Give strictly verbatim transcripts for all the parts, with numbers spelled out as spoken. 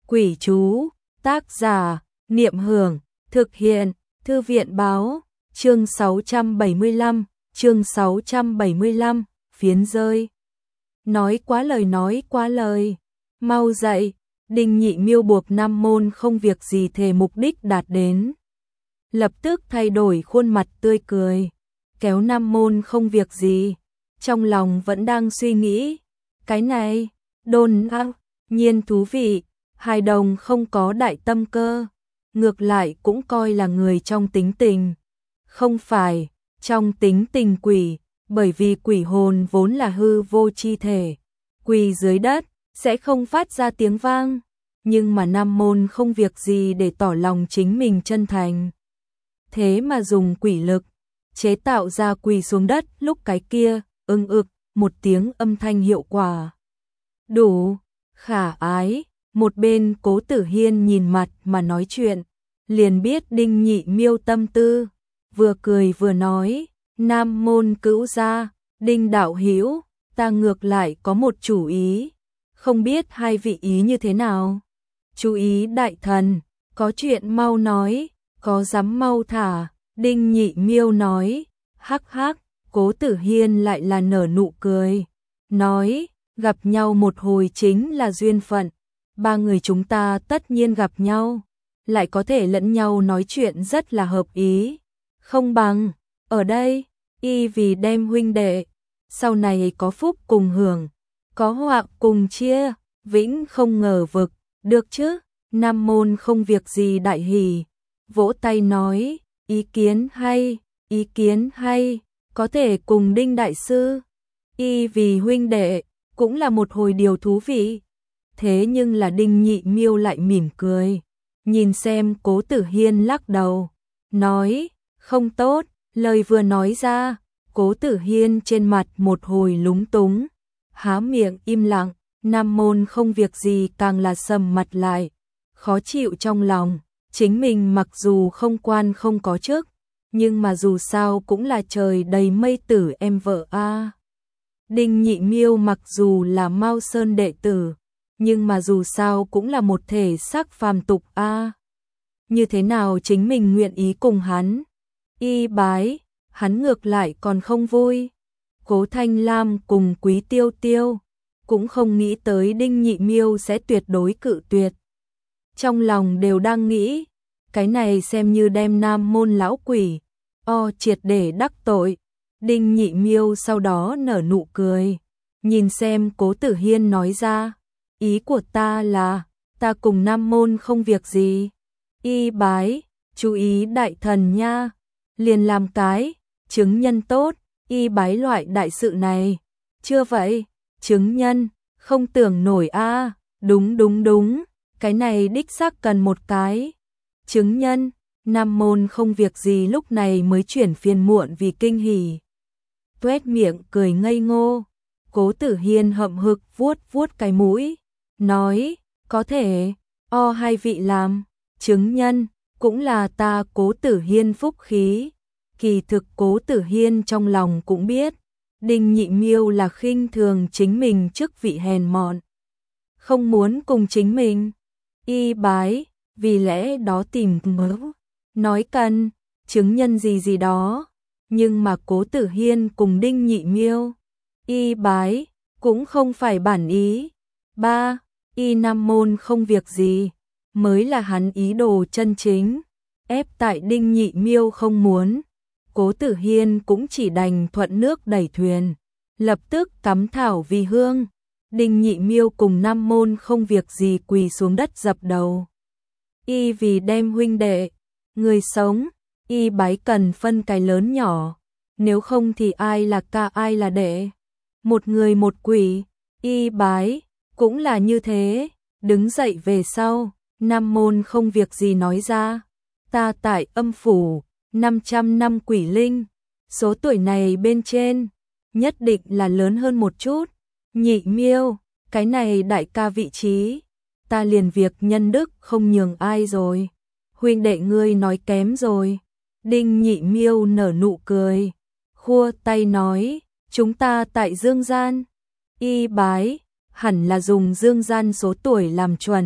Quỷ chú, tác giả, Niệm Hưởng, thực hiện, Thư viện báo, chương sáu trăm bảy mươi lăm, chương sáu trăm bảy mươi lăm, phiến rơi. Nói quá lời nói quá lời, mau dậy, Đinh Nhị Miêu buộc Nam Môn không việc gì thề mục đích đạt đến. Lập tức thay đổi khuôn mặt tươi cười, kéo Nam Môn không việc gì, trong lòng vẫn đang suy nghĩ, cái này, đồn ác, nhiên thú vị, hài đồng không có đại tâm cơ, ngược lại cũng coi là người trong tính tình. Không phải, trong tính tình quỷ, bởi vì quỷ hồn vốn là hư vô chi thể, quỳ dưới đất, sẽ không phát ra tiếng vang, nhưng mà Nam Môn không việc gì để tỏ lòng chính mình chân thành. Thế mà dùng quỷ lực, chế tạo ra quỳ xuống đất lúc cái kia, ưng ực, một tiếng âm thanh hiệu quả. Đủ, khả ái, một bên Cố Tử Hiên nhìn mặt mà nói chuyện, liền biết Đinh Nhị Miêu tâm tư, vừa cười vừa nói, Nam Môn cữu gia, Đinh đạo hữu, ta ngược lại có một chủ ý, không biết hai vị ý như thế nào. Chú ý đại thần, có chuyện mau nói, có dám mau thả, Đinh Nhị Miêu nói, hắc hắc, Cố Tử Hiên lại là nở nụ cười, nói, gặp nhau một hồi chính là duyên phận, ba người chúng ta tất nhiên gặp nhau, lại có thể lẫn nhau nói chuyện rất là hợp ý, không bằng, ở đây, y vì đem huynh đệ, sau này có phúc cùng hưởng, có họa cùng chia, vĩnh không ngờ vực, được chứ, Nam Môn không việc gì đại hỉ, vỗ tay nói, ý kiến hay, ý kiến hay, có thể cùng Đinh đại sư, y vì huynh đệ, cũng là một hồi điều thú vị. Thế nhưng là Đinh Nhị Miêu lại mỉm cười, nhìn xem Cố Tử Hiên lắc đầu, nói, không tốt, lời vừa nói ra, Cố Tử Hiên trên mặt một hồi lúng túng, há miệng im lặng, Nam Môn không việc gì càng là sầm mặt lại, khó chịu trong lòng, chính mình mặc dù không quan không có chức, nhưng mà dù sao cũng là trời đầy mây tử em vợ a. À. Đinh Nhị Miêu mặc dù là Mao Sơn đệ tử, nhưng mà dù sao cũng là một thể xác phàm tục a. À. Như thế nào chính mình nguyện ý cùng hắn? Y bái, hắn ngược lại còn không vui. Cố Thanh Lam cùng Quý Tiêu Tiêu cũng không nghĩ tới Đinh Nhị Miêu sẽ tuyệt đối cự tuyệt. Trong lòng đều đang nghĩ, cái này xem như đem Nam Môn lão quỷ, o triệt để đắc tội. Đinh Nhị Miêu sau đó nở nụ cười, nhìn xem Cố Tử Hiên nói ra, ý của ta là, ta cùng Nam Môn không việc gì. Y bái, chú ý đại thần nha, liền làm cái, chứng nhân tốt, y bái loại đại sự này. Chưa vậy, chứng nhân, không tưởng nổi a. À. Đúng đúng đúng, cái này đích xác cần một cái. Chứng nhân, Nam Môn không việc gì lúc này mới chuyển phiền muộn vì kinh hỉ. Tuét miệng cười ngây ngô, Cố Tử Hiên hậm hực vuốt vuốt cái mũi, nói, có thể, o hai vị làm, chứng nhân, cũng là ta Cố Tử Hiên phúc khí. Kỳ thực Cố Tử Hiên trong lòng cũng biết, Đinh Nhị Miêu là khinh thường chính mình chức vị hèn mọn, không muốn cùng chính mình. Y bái, vì lẽ đó tìm mớ, nói cần, chứng nhân gì gì đó. Nhưng mà Cố Tử Hiên cùng Đinh Nhị Miêu, y bái, cũng không phải bản ý. Ba, y Nam Môn không việc gì, mới là hắn ý đồ chân chính. Ép tại Đinh Nhị Miêu không muốn, Cố Tử Hiên cũng chỉ đành thuận nước đẩy thuyền, lập tức cắm thảo vì hương. Đinh Nhị Miêu cùng Nam Môn không việc gì quỳ xuống đất dập đầu. Y vì đem huynh đệ, người sống, y bái cần phân cái lớn nhỏ, nếu không thì ai là ca ai là đệ. Một người một quỷ, y bái, cũng là như thế. Đứng dậy về sau, Nam Môn không việc gì nói ra, ta tại âm phủ, năm trăm năm quỷ linh, số tuổi này bên trên, nhất định là lớn hơn một chút. Nhị Miêu, cái này đại ca vị trí, ta liền việc nhân đức không nhường ai rồi. Huynh đệ ngươi nói kém rồi. Đinh Nhị Miêu nở nụ cười, khua tay nói, chúng ta tại dương gian. Y bái, hẳn là dùng dương gian số tuổi làm chuẩn,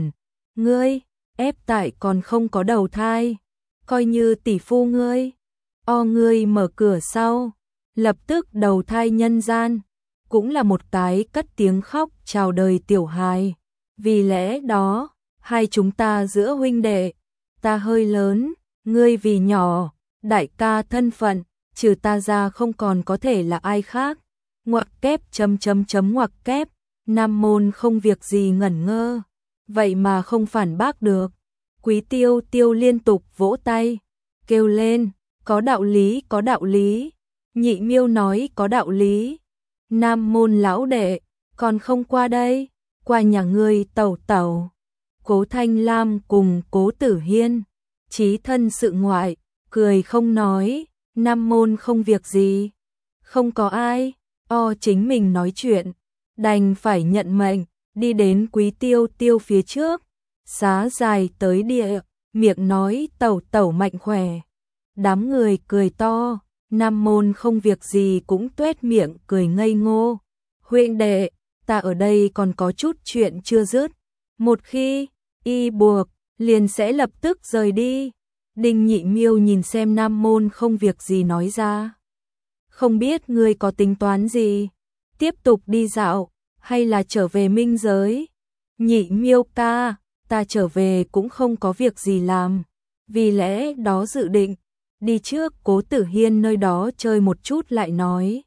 Ngươi, ép tại còn không có đầu thai, coi như tỷ phu ngươi. O ngươi mở cửa sau, lập tức đầu thai nhân gian, cũng là một cái cất tiếng khóc chào đời tiểu hài. Vì lẽ đó, hai chúng ta giữa huynh đệ, ta hơi lớn, ngươi vì nhỏ, đại ca thân phận, trừ ta ra không còn có thể là ai khác. Ngoặc kép chấm chấm chấm ngoặc kép, Nam Môn không việc gì ngẩn ngơ, vậy mà không phản bác được. Quý Tiêu Tiêu liên tục vỗ tay, kêu lên, có đạo lý, có đạo lý. Nhị Miêu nói có đạo lý. Nam Môn lão đệ, còn không qua đây, qua nhà ngươi tẩu tẩu. Cố Thanh Lam cùng Cố Tử Hiên, chí thân sự ngoại, cười không nói. Nam Môn không việc gì, không có ai, o chính mình nói chuyện, đành phải nhận mệnh, đi đến Quý Tiêu Tiêu phía trước, xá dài tới địa, miệng nói tẩu tẩu mạnh khỏe. Đám người cười to, Nam Môn không việc gì cũng tuét miệng cười ngây ngô. Huynh đệ, ta ở đây còn có chút chuyện chưa dứt, một khi y buộc, liền sẽ lập tức rời đi. Đinh Nhị Miêu nhìn xem Nam Môn không việc gì nói ra. Không biết ngươi có tính toán gì? Tiếp tục đi dạo, hay là trở về minh giới? Nhị Miêu ca, ta trở về cũng không có việc gì làm. Vì lẽ đó dự định, đi trước Cố Tử Hiên nơi đó chơi một chút lại nói.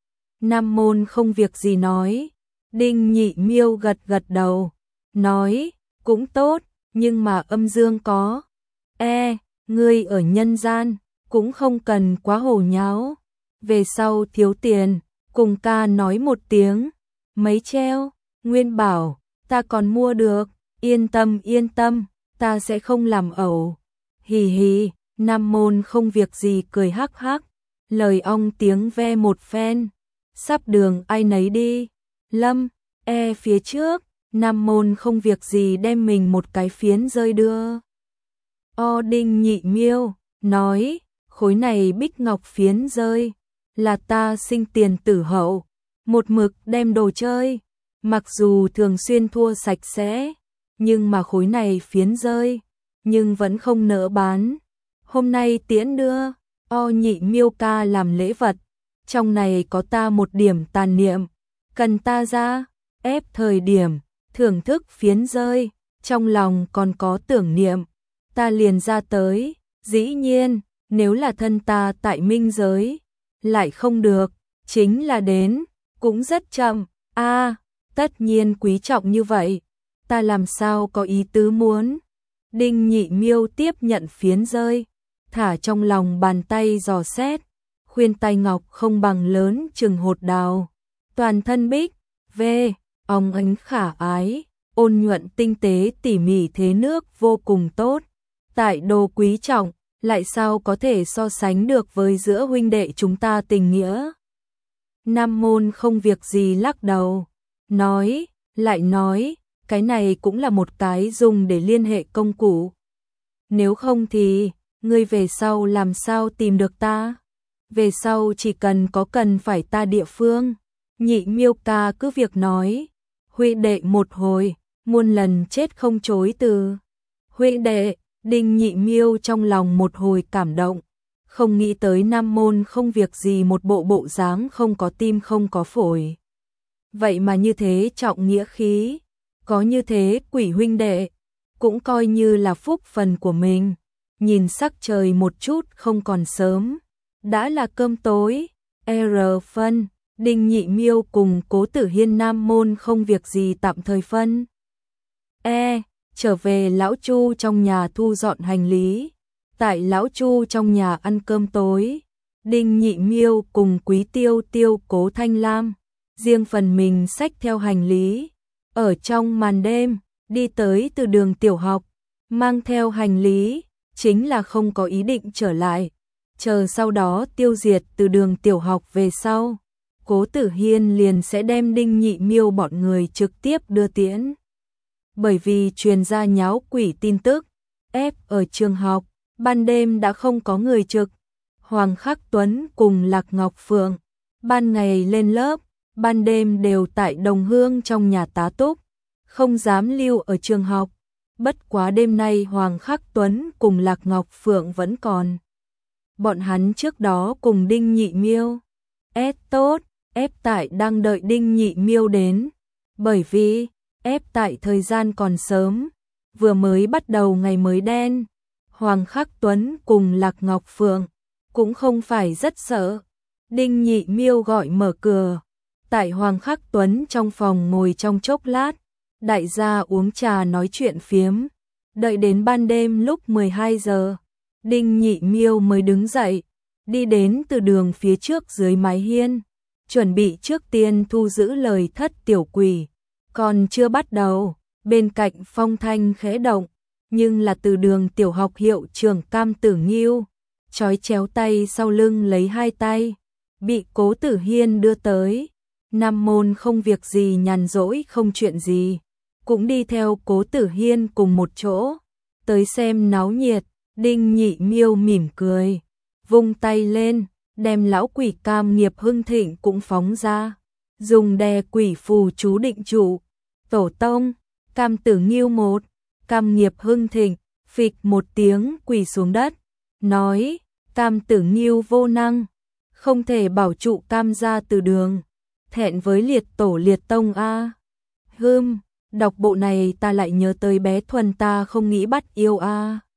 Nam Môn không việc gì nói. Đinh Nhị Miêu gật gật đầu, nói, cũng tốt, nhưng mà âm dương có. E, ngươi ở nhân gian, cũng không cần quá hồ nháo. Về sau thiếu tiền, cùng ca nói một tiếng. Mấy treo, Nguyên bảo, ta còn mua được, yên tâm yên tâm, ta sẽ không làm ẩu. Hì hì, Nam Môn không việc gì cười hắc hắc, lời ong tiếng ve một phen. Sắp đường ai nấy đi. Lâm, e phía trước, Nam Môn không việc gì đem mình một cái phiến rơi đưa. O Đinh Nhị Miêu, nói, khối này bích ngọc phiến rơi, là ta sinh tiền tử hậu, một mực đem đồ chơi, mặc dù thường xuyên thua sạch sẽ, nhưng mà khối này phiến rơi, nhưng vẫn không nỡ bán. Hôm nay tiễn đưa, O Nhị Miêu ca làm lễ vật, trong này có ta một điểm tàn niệm, cần ta ra, ép thời điểm, thưởng thức phiến rơi, trong lòng còn có tưởng niệm, ta liền ra tới. Dĩ nhiên, nếu là thân ta tại minh giới, lại không được, chính là đến, cũng rất chậm. A, tất nhiên quý trọng như vậy, ta làm sao có ý tứ muốn. Đinh Nhị Miêu tiếp nhận phiến rơi, thả trong lòng bàn tay dò xét, khuyên tai ngọc không bằng lớn chừng hột đào, toàn thân bích, ve, óng ánh khả ái, ôn nhuận tinh tế tỉ mỉ thế nước vô cùng tốt. Tại đồ quý trọng, lại sao có thể so sánh được với giữa huynh đệ chúng ta tình nghĩa. Nam Môn không việc gì lắc đầu, nói, lại nói, cái này cũng là một cái dùng để liên hệ công cụ. Nếu không thì, ngươi về sau làm sao tìm được ta? Về sau chỉ cần có cần phải ta địa phương. Nhị Miêu ca cứ việc nói, huynh đệ một hồi, muôn lần chết không chối từ. Huynh đệ, Đinh Nhị Miêu trong lòng một hồi cảm động, không nghĩ tới Nam Môn không việc gì một bộ bộ dáng không có tim không có phổi. Vậy mà như thế trọng nghĩa khí, có như thế quỷ huynh đệ, cũng coi như là phúc phần của mình. Nhìn sắc trời một chút không còn sớm, đã là cơm tối. R phân, Đinh Nhị Miêu cùng Cố Tử Hiên Nam Môn không việc gì tạm thời phân. E, trở về lão Chu trong nhà thu dọn hành lý. Tại lão Chu trong nhà ăn cơm tối, Đinh Nhị Miêu cùng Quý Tiêu Tiêu Cố Thanh Lam, riêng phần mình xách theo hành lý. Ở trong màn đêm, đi tới từ đường tiểu học, mang theo hành lý, chính là không có ý định trở lại. Chờ sau đó tiêu diệt từ đường tiểu học về sau, Cố Tử Hiên liền sẽ đem Đinh Nhị Miêu bọn người trực tiếp đưa tiễn. Bởi vì truyền ra nháo quỷ tin tức, ép ở trường học, ban đêm đã không có người trực. Hoàng Khắc Tuấn cùng Lạc Ngọc Phượng, ban ngày lên lớp, ban đêm đều tại Đồng Hương trong nhà tá túc, không dám lưu ở trường học. Bất quá đêm nay Hoàng Khắc Tuấn cùng Lạc Ngọc Phượng vẫn còn. Bọn hắn trước đó cùng Đinh Nhị Miêu. Ép tốt, ép tại đang đợi Đinh Nhị Miêu đến. Bởi vì, ép tại thời gian còn sớm, vừa mới bắt đầu ngày mới đen. Hoàng Khắc Tuấn cùng Lạc Ngọc Phượng cũng không phải rất sợ. Đinh Nhị Miêu gọi mở cửa. Tại Hoàng Khắc Tuấn trong phòng ngồi trong chốc lát, đại gia uống trà nói chuyện phiếm. Đợi đến ban đêm lúc mười hai giờ, Đinh Nhị Miêu mới đứng dậy, đi đến từ đường phía trước dưới mái hiên, chuẩn bị trước tiên thu giữ lời thất tiểu quỷ. Còn chưa bắt đầu, bên cạnh phong thanh khẽ động, nhưng là từ đường tiểu học hiệu trưởng Cam Tử Nghiêu, trói chéo tay sau lưng lấy hai tay, bị Cố Tử Hiên đưa tới. Nam môn không việc gì nhàn rỗi không chuyện gì, cũng đi theo Cố Tử Hiên cùng một chỗ, tới xem náo nhiệt. Đinh Nhị Miêu mỉm cười, vung tay lên, đem lão quỷ Cam Nghiệp Hưng Thịnh cũng phóng ra, dùng đè quỷ phù chú định trụ. Tổ tông, Cam Tử Nghiêu một, Cam Nghiệp Hưng Thịnh, phịch một tiếng quỳ xuống đất, nói, Cam Tử Nghiêu vô năng, không thể bảo trụ Cam gia từ đường, thẹn với liệt tổ liệt tông a. Hừm, đọc bộ này ta lại nhớ tới bé Thuần ta không nghĩ bắt yêu a.